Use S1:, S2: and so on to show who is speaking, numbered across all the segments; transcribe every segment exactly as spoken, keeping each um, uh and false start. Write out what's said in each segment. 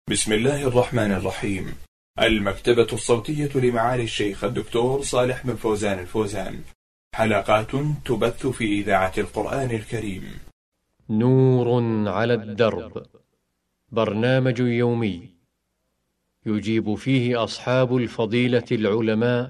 S1: بسم الله الرحمن الرحيم. المكتبة الصوتية لمعالي الشيخ الدكتور صالح بن فوزان الفوزان، حلقات تبث في إذاعة القرآن الكريم.
S2: نور على الدرب، برنامج يومي يجيب فيه أصحاب الفضيلة العلماء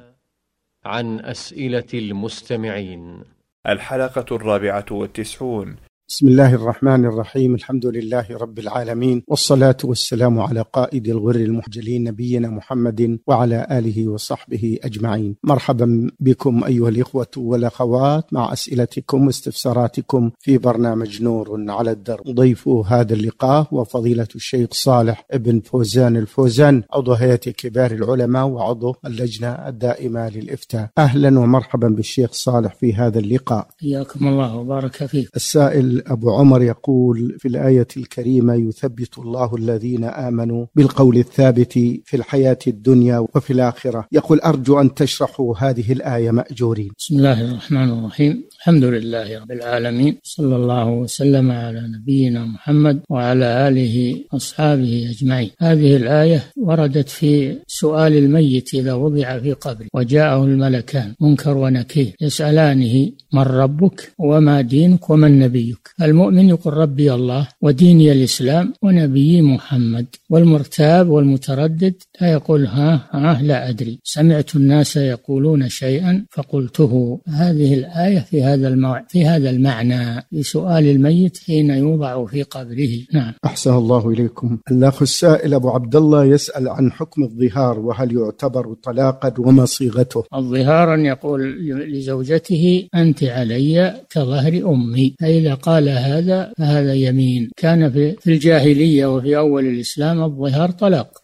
S2: عن أسئلة المستمعين.
S1: الحلقة الرابعة والتسعون.
S3: بسم الله الرحمن الرحيم. الحمد لله رب العالمين، والصلاة والسلام على قائد الغر المحجلين نبينا محمد وعلى آله وصحبه أجمعين. مرحبا بكم أيها الإخوة والأخوات مع أسئلتكم واستفساراتكم في برنامج نور على الدرب. ضيف هذا اللقاء وفضيلة الشيخ صالح بن فوزان الفوزان، عضو هيئة كبار العلماء وعضو اللجنة الدائمة للإفتاء. أهلا ومرحبا بالشيخ صالح في هذا اللقاء.
S4: حياكم الله وبارك فيك.
S3: السائل أبو عمر يقول في الآية الكريمة: يثبت الله الذين آمنوا بالقول الثابت في الحياة الدنيا وفي الآخرة. يقول: أرجو أن تشرحوا هذه الآية مأجورين.
S4: بسم الله الرحمن الرحيم. الحمد لله رب العالمين، صلى الله وسلم على نبينا محمد وعلى آله أصحابه أجمعين. هذه الآية وردت في سؤال الميت إذا وضع في قبره وجاءه الملكان منكر ونكير يسألانه: من ربك وما دينك ومن نبيك؟ المؤمن يقول: ربي الله وديني الإسلام ونبيي محمد. والمرتاب والمتردد لا يقول ها ها لا أدري، سمعت الناس يقولون شيئا فقلته. هذه الآية في هذا الموع... في هذا المعنى في سؤال الميت حين يوضع في قبره. نعم.
S3: أحسن الله إليكم. الأخ السائل أبو عبد الله يسأل عن حكم الظهار، وهل يعتبر طلاقا وما صيغته؟
S4: الظهار أن يقول لزوجته: أنت علي كظهر أمي، فإذا قال هذا فهذا يمين. كان في الجاهلية وفي أول الإسلام الظهار طلاق،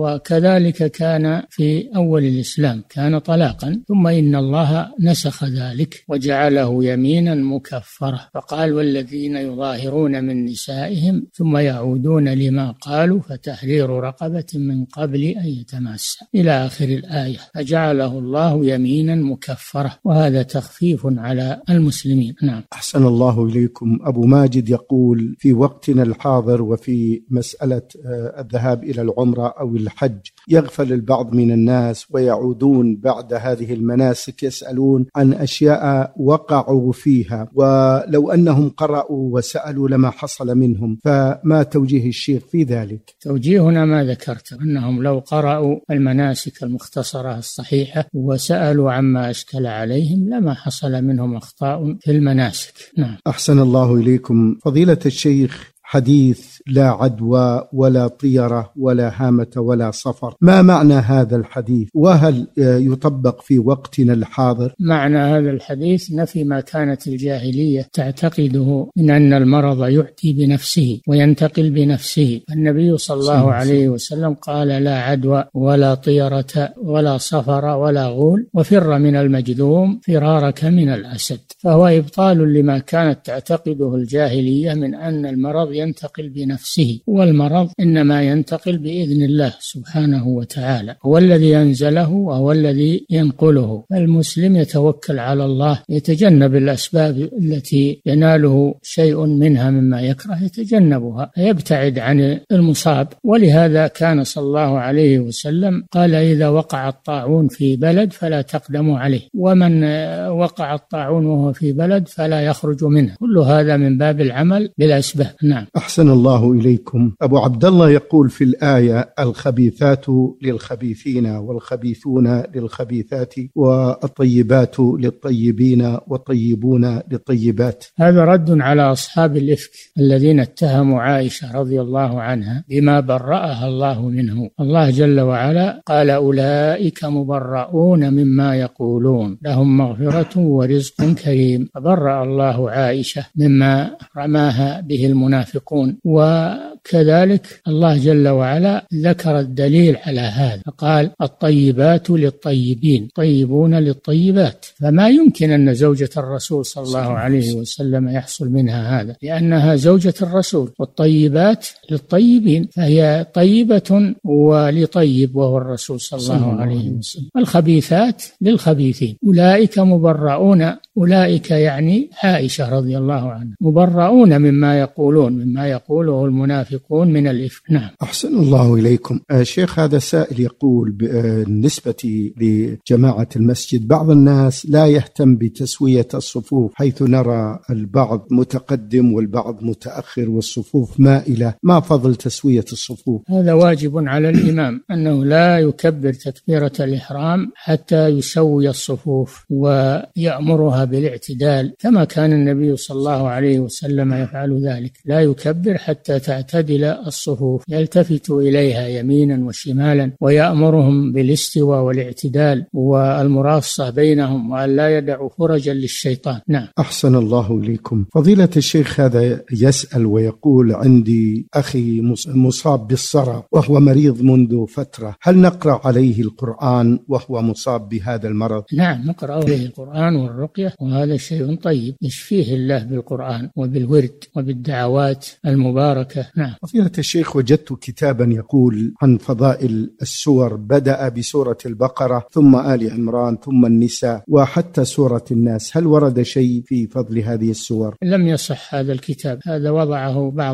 S4: وكذلك كان في أول الإسلام كان طلاقا، ثم إن الله نسخ ذلك وجعله يمينا مكفرة، فقال: والذين يظاهرون من نسائهم ثم يعودون لما قالوا فتحرير رقبة من قبل أن يتماسا، إلى آخر الآية، فجعله الله يمينا مكفرة، وهذا تخفيف على المسلمين. نعم.
S3: أحسن الله إليكم. أبو ماجد يقول: في وقتنا الحاضر وفي مسألة الذهاب إلى العمرة أو الحج يغفل البعض من الناس ويعودون بعد هذه المناسك يسألون عن أشياء وقعوا فيها، ولو أنهم قرأوا وسألوا لما حصل منهم، فما توجيه الشيخ في ذلك؟
S4: توجيهنا ما ذكرت، أنهم لو قرأوا المناسك المختصرة الصحيحة وسألوا عما أشكل عليهم لما حصل منهم أخطاء في المناسك. نعم.
S3: أحسن الله إليكم. فضيلة الشيخ، حديث لا عدوى ولا طيرة ولا هامة ولا صفر، ما معنى هذا الحديث؟ وهل يطبق في وقتنا الحاضر؟
S4: معنى هذا الحديث نفي ما كانت الجاهلية تعتقده من أن المرض يؤتي بنفسه وينتقل بنفسه. النبي صلى الله عليه وسلم قال: لا عدوى ولا طيرة ولا صفر ولا غول، وفر من المجذوم فرارك من الأسد. فهو إبطال لما كانت تعتقده الجاهلية من أن المرض ينتقل بنفسه، والمرض إنما ينتقل بإذن الله سبحانه وتعالى، هو الذي ينزله وهو الذي ينقله. المسلم يتوكل على الله، يتجنب الأسباب التي يناله شيء منها مما يكره، يتجنبها، يبتعد عن المصاب. ولهذا كان صلى الله عليه وسلم قال: إذا وقع الطاعون في بلد فلا تقدموا عليه، ومن وقع الطاعون وهو في بلد فلا يخرج منه. كل هذا من باب العمل بالأسباب. نعم.
S3: أحسن الله إليكم. أبو عبد الله يقول في الآية: الخبيثات للخبيثين والخبيثون للخبيثات والطيبات للطيبين والطيبون للطيبات.
S4: هذا رد على أصحاب الإفك الذين اتهموا عائشة رضي الله عنها بما برأها الله منه. الله جل وعلا قال: أولئك مبرؤون مما يقولون لهم مغفرة ورزق كريم. فبرأ الله عائشة مما رماها به المنافقون. وكذلك الله جل وعلا ذكر الدليل على هذا، فقال: الطيبات للطيبين طيبون للطيبات. فما يمكن أن زوجة الرسول صلى الله عليه وسلم يحصل منها هذا، لأنها زوجة الرسول. والطيبات للطيبين، فهي طيبة ولطيب وهو الرسول صلى الله عليه وسلم. الخبيثات للخبيثين. أولئك مبرؤون أولئك يعني عائشة رضي الله عنها مبرؤون مما يقولون مما يقوله المنافقون من الإفك. نعم.
S3: أحسن الله إليكم. شيخ، هذا سائل يقول بالنسبة لجماعة المسجد بعض الناس لا يهتم بتسوية الصفوف، حيث نرى البعض متقدم والبعض متأخر والصفوف مائلة، ما فضل تسوية الصفوف؟
S4: هذا واجب على الإمام أنه لا يكبر تكبيرة الإحرام حتى يسوي الصفوف ويأمرها بالاعتدال، كما كان النبي صلى الله عليه وسلم يفعل ذلك، لا يكبر حتى تعتدل الصفوف، يلتفت إليها يمينا وشمالا ويأمرهم بالاستواء والاعتدال والمراصة بينهم، وأن لا يدعوا فرجا للشيطان. نعم.
S3: أحسن الله إليكم. فضيلة الشيخ، هذا يسأل ويقول: عندي أخي مصاب بالصرع وهو مريض منذ فترة، هل نقرأ عليه القرآن وهو مصاب بهذا المرض؟
S4: نعم، نقرأ عليه القرآن والرقية، وهذا شيء طيب يشفيه الله بالقرآن وبالورد وبالدعوات المباركة. نعم.
S3: فضيلة الشيخ، وجدت كتابا يقول عن فضائل السور، بدأ بسورة البقرة ثم آل عمران ثم النساء وحتى سورة الناس، هل ورد شيء في فضل هذه السور؟
S4: لم يصح هذا الكتاب، هذا وضعه بعض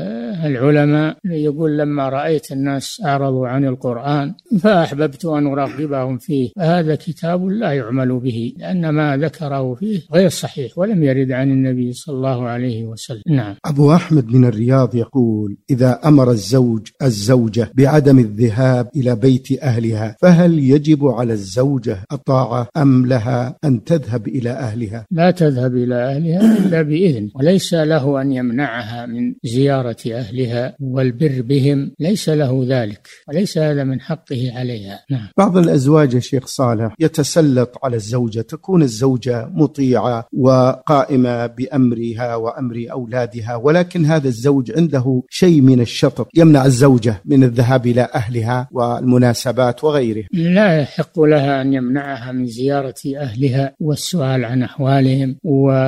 S4: العلماء، يقول لما رأيت الناس أعرضوا عن القرآن فأحببت أن أرغبهم فيه، فهذا كتاب لا يعمل به، لأن ما ذكره فيه غير صحيح ولم يرد عن النبي صلى الله عليه وسلم. نعم.
S3: أبو أحمد من الرياض يقول: إذا أمر الزوج الزوجة بعدم الذهاب إلى بيت أهلها، فهل يجب على الزوجة الطاعة أم لها أن تذهب إلى أهلها؟
S4: لا تذهب إلى أهلها إلا بإذن، وليس له أن يمنعها من زيارة أهلها والبر بهم، ليس له ذلك، وليس هذا من حقه عليها. نعم.
S3: بعض الأزواج يا شيخ صالح يتسلط على الزوجة، تكون الزوجة مطيعة وقائمة بأمرها وأمر أولادها، ولكن هذا الزوج عنده شيء من الشطط يمنع الزوجة من الذهاب إلى أهلها والمناسبات وغيره.
S4: لا يحق لها أن يمنعها من زيارة أهلها والسؤال عن أحوالهم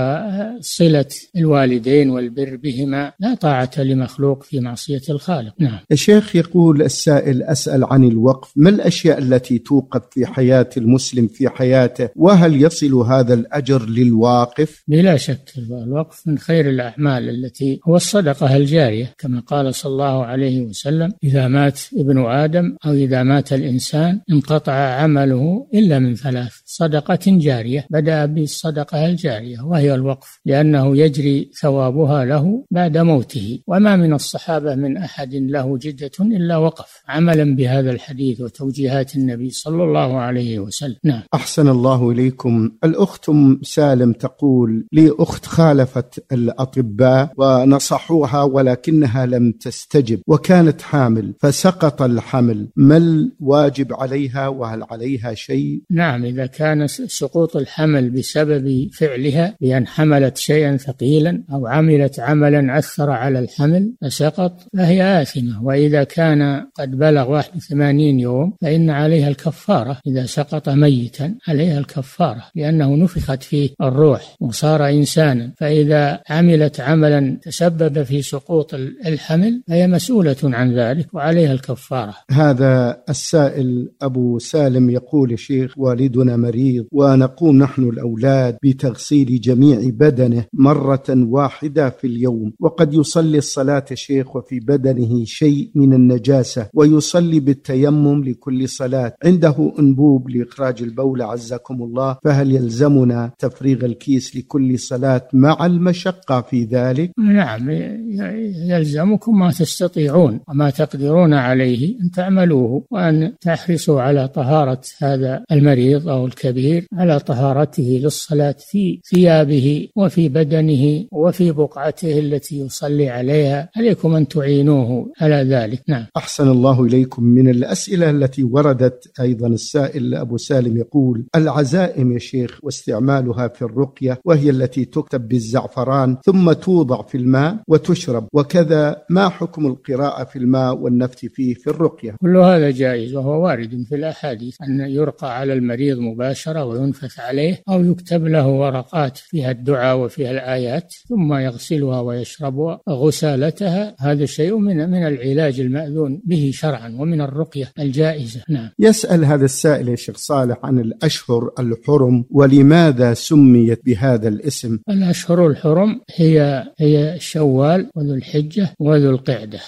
S4: وصلة الوالدين والبر بهما، لا طاعة لمخلوق في معصية الخالق. نعم.
S3: الشيخ يقول السائل: أسأل عن الوقف، ما الأشياء التي توقف في حياة المسلم في حياته، وهل يصل هذا الأجر للواقف؟
S4: بلا شك الوقف من خير الأعمال التي هو الصدقة الجارية، كما قال صلى الله عليه وسلم: إذا مات ابن آدم أو إذا مات الإنسان انقطع عمله إلا من ثلاث: صدقة جارية، بدأ بالصدقة الجارية وهي الوقف، لأنه يجري ثوابها له بعد موته، وما من الصحابة من أحد له جدة إلا وقف عملا بهذا الحديث وتوجيهات النبي صلى الله عليه وسلم. نعم.
S3: أحسن الله إليكم. الأخت سالم تقول: لي أخت خالفت الأطباء ونصحوها ولكنها لم تستجب وكانت حامل فسقط الحمل، ما الواجب عليها وهل عليها شيء؟
S4: نعم، إذا كان سقوط الحمل بسبب فعلها بأن حملت شيئا ثقيلا أو عملت عملا أثر على الحمل فسقط فهي آثمة، وإذا كان قد بلغ واحد وثمانين يوم فإن عليها الكفارة، إذا سقط ميتا عليها الكفارة لأنه نفخت فيه الروح وصار إنسانا، فإذا عملت عملا تسبب في سقوط الحمل فهي مسؤولة عن ذلك وعليها الكفارة.
S3: هذا السائل أبو سالم يقول: شيخ، والدنا مريض ونقوم نحن الأولاد بتغسيل جميع بدنه مرة واحدة في اليوم، وقد يصلي الصلاة شيخ وفي بدنه شيء من النجاسة ويصلي بالتيمم لكل صلاة، عنده أنبوب لإخراج البول عزكم الله، فهل يلزمنا تفريغ الكيس لكل صلاة مع المشقة في ذلك؟
S4: نعم، يلزمكم ما تستطيعون وما تقدرون عليه أن تعملوه، وأن تحرصوا على طهارة هذا المريض أو الكبير، على طهارته للصلاة في ثيابه وفي بدنه وفي بقعته التي يصلي عليها، عليكم أن تعينوه على ذلك. نعم.
S3: أحسن الله إليكم. من الأسئلة التي وردت أيضا السائل أبو سالم يقول: العزائم يا شيخ واستعمالها في الرقية، وهي التي تكتب بالزعفران ثم توضع في الماء وتشرب، وكذا ما حكم القراءة في الماء والنفث فيه في الرقية؟
S4: كل هذا جائز، وهو وارد في الأحاديث أن يرقى على المريض مباشرة وينفث عليه، أو يكتب له ورقات فيها الدعاء وفيها الآيات ثم يغسلها ويشرب غسالتها فيها هذا شيء من من العلاج المأذون به شرعا ومن الرقية الجائزة. نعم.
S3: يسأل هذا السائل يا شيخ صالح عن الأشهر الحرم ولماذا سميت بهذا الاسم؟
S4: الأشهر الحرم هي هي شوال وذو الحجة وذو القعدة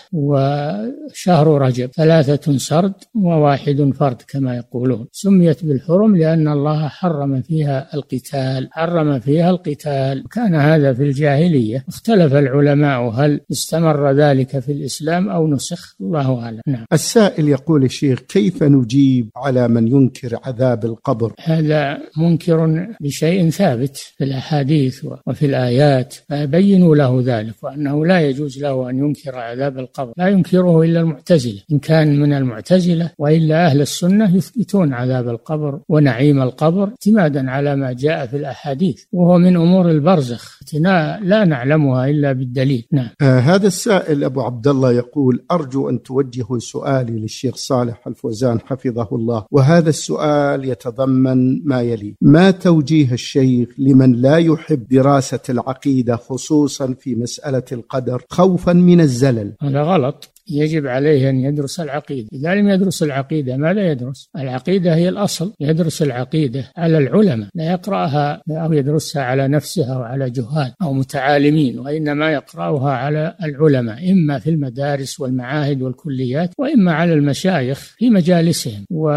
S4: وشهر رجب، ثلاثة سرد وواحد فرد كما يقولون. سميت بالحرم لأن الله حرم فيها القتال حرم فيها القتال كان هذا في الجاهلية. اختلف العلماء هل استمر ذلك في الإسلام أو نسخ، الله أعلم. نعم.
S3: السائل يقول الشيخ كيف نجيب على من ينكر عذاب القبر؟
S4: هذا منكر بشيء ثابت في الأحاديث وفي الآيات، فبينوا له ذلك وأنه لا يجوز له أن ينكر عذاب القبر، لا ينكره إلا المعتزلة إن كان من المعتزلة، وإلا أهل السنة يثبتون عذاب القبر ونعيم القبر اعتمادا على ما جاء في الأحاديث، وهو من أمور البرزخ لا نعلمها إلا بالدليل. نعم.
S3: آه هذا السائل أبو عبد الله يقول أرجو أن توجهوا سؤالي للشيخ صالح الفوزان حفظه الله، وهذا السؤال يتضمن ما يلي: ما توجيه الشيخ لمن لا يحب دراسة العقيدة خصوصا في مسألة القدر خوفا من الزلل؟
S4: هذا غلط، يجب عليه أن يدرس العقيدة. إذا لم يدرس العقيدة ماذا يدرس؟ العقيدة هي الأصل، يدرس العقيدة على العلماء، لا يقرأها أو يدرسها على نفسه أو على جهال أو متعالمين، وإنما يقرأها على العلماء إما في المدارس والمعاهد والكليات وإما على المشايخ في مجالسهم. و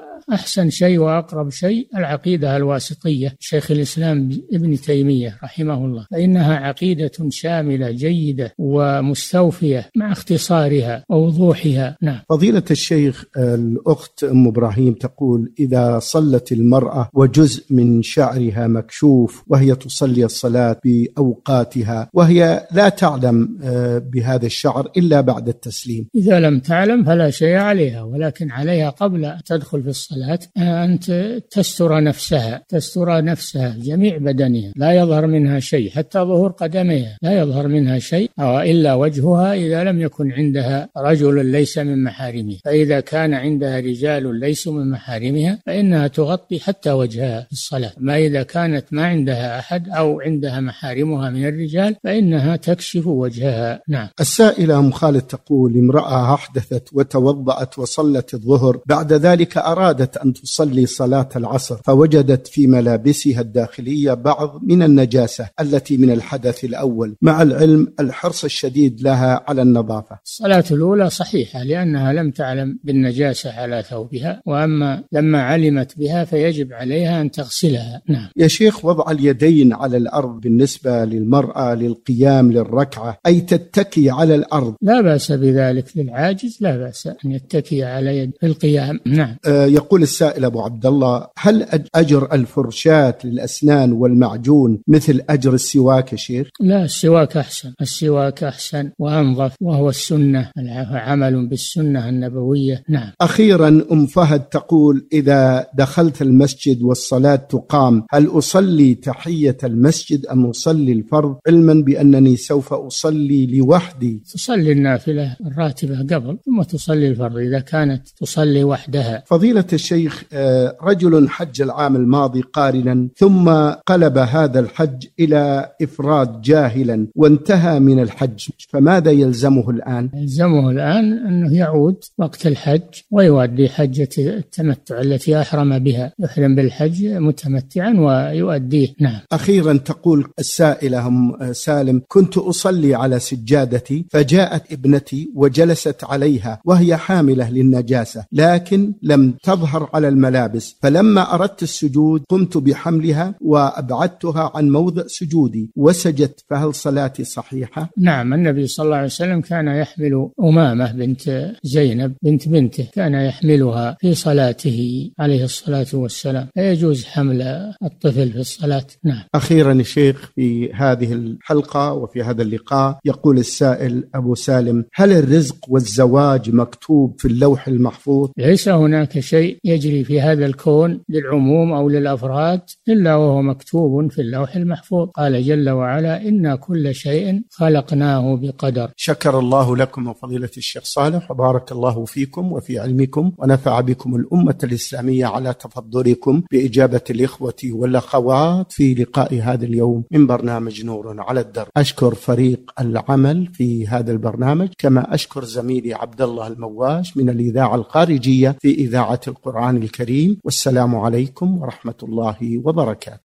S4: أحسن شيء وأقرب شيء العقيدة الواسطية شيخ الإسلام ابن تيمية رحمه الله، فإنها عقيدة شاملة جيدة ومستوفية مع اختصارها ووضوحها. نعم.
S3: فضيلة الشيخ الأخت أم إبراهيم تقول إذا صلت المرأة وجزء من شعرها مكشوف وهي تصلي الصلاة بأوقاتها وهي لا تعلم بهذا الشعر إلا بعد التسليم،
S4: إذا لم تعلم فلا شيء عليها، ولكن عليها قبل أن تدخل في الصلاة أن تستر نفسها تستر نفسها جميع بدنها، لا يظهر منها شيء حتى ظهور قدميها، لا يظهر منها شيء إلا وجهها إذا لم يكن عندها رجل ليس من محارمها، فإذا كان عندها رجال ليسوا من محارمها فإنها تغطي حتى وجهها في الصلاة. ما إذا كانت ما عندها أحد أو عندها محارمها من الرجال فإنها تكشف وجهها. نعم.
S3: السائلة أم خالد تقول امرأة أحدثت وتوضأت وصلت الظهر، بعد ذلك أرادت أن تصلي صلاة العصر فوجدت في ملابسها الداخلية بعض من النجاسة التي من الحدث الأول، مع العلم الحرص الشديد لها على النظافة.
S4: الصلاة الأولى صحيحة لأنها لم تعلم بالنجاسة على ثوبها، وأما لما علمت بها فيجب عليها أن تغسلها. نعم.
S3: يا شيخ وضع اليدين على الأرض بالنسبة للمرأة للقيام للركعة أي تتكي على الأرض،
S4: لا بأس بذلك للعاجز، لا بأس أن يتكي على يد في القيام. نعم.
S3: آه يقول السائل أبو عبد الله هل أجر الفرشاة للأسنان والمعجون مثل أجر السواك يا شيخ؟
S4: لا، السواك أحسن، السواك أحسن وأنظف، وهو السنة، عمل بالسنة النبوية. نعم.
S3: أخيرا أم فهد تقول إذا دخلت المسجد والصلاة تقام هل أصلي تحية المسجد أم أصلي الفرض، علما بأنني سوف أصلي لوحدي؟
S4: تصلي النافلة الراتبة قبل ثم تصلي الفرض إذا كانت تصلي وحدها.
S3: فضيلة الشيخ رجل حج العام الماضي قارنا ثم قلب هذا الحج إلى إفراد جاهلا وانتهى من الحج، فماذا يلزمه الآن؟
S4: يلزمه الآن أنه يعود وقت الحج ويؤدي حجة التمتع التي أحرم بها، يحرم بالحج متمتعا ويؤديه. نعم.
S3: أخيرا تقول السائلة أم سالم كنت أصلي على سجادتي فجاءت ابنتي وجلست عليها وهي حاملة للنجاسة لكن لم تظهر على الملابس، فلما أردت السجود قمت بحملها وأبعدتها عن موضع سجودي وسجدت، فهل صلاتي صحيحة؟
S4: نعم. النبي صلى الله عليه وسلم كان يحمل أمامة بنت زينب بنت بنته، كان يحملها في صلاته عليه الصلاة والسلام، فيجوز حمل الطفل في الصلاة. نعم.
S3: أخيرا الشيخ في هذه الحلقة وفي هذا اللقاء يقول السائل أبو سالم هل الرزق والزواج مكتوب في اللوح المحفوظ؟
S4: ليس هناك شيء يجري في هذا الكون للعموم أو للأفراد إلا وهو مكتوب في اللوح المحفوظ. قال جل وعلا: إنا كل شيء خلقناه بقدر.
S3: شكر الله لكم فضيلة الشيخ صالح، وبارك الله فيكم وفي علمكم، ونفع بكم الأمة الإسلامية على تفضلكم بإجابة الإخوة والأخوات في لقاء هذا اليوم من برنامج نور على الدرب. أشكر فريق العمل في هذا البرنامج، كما أشكر زميلي عبد الله المواش من الإذاعة الخارجية في إذاعة القرآن الكريم. والسلام عليكم ورحمة الله وبركاته.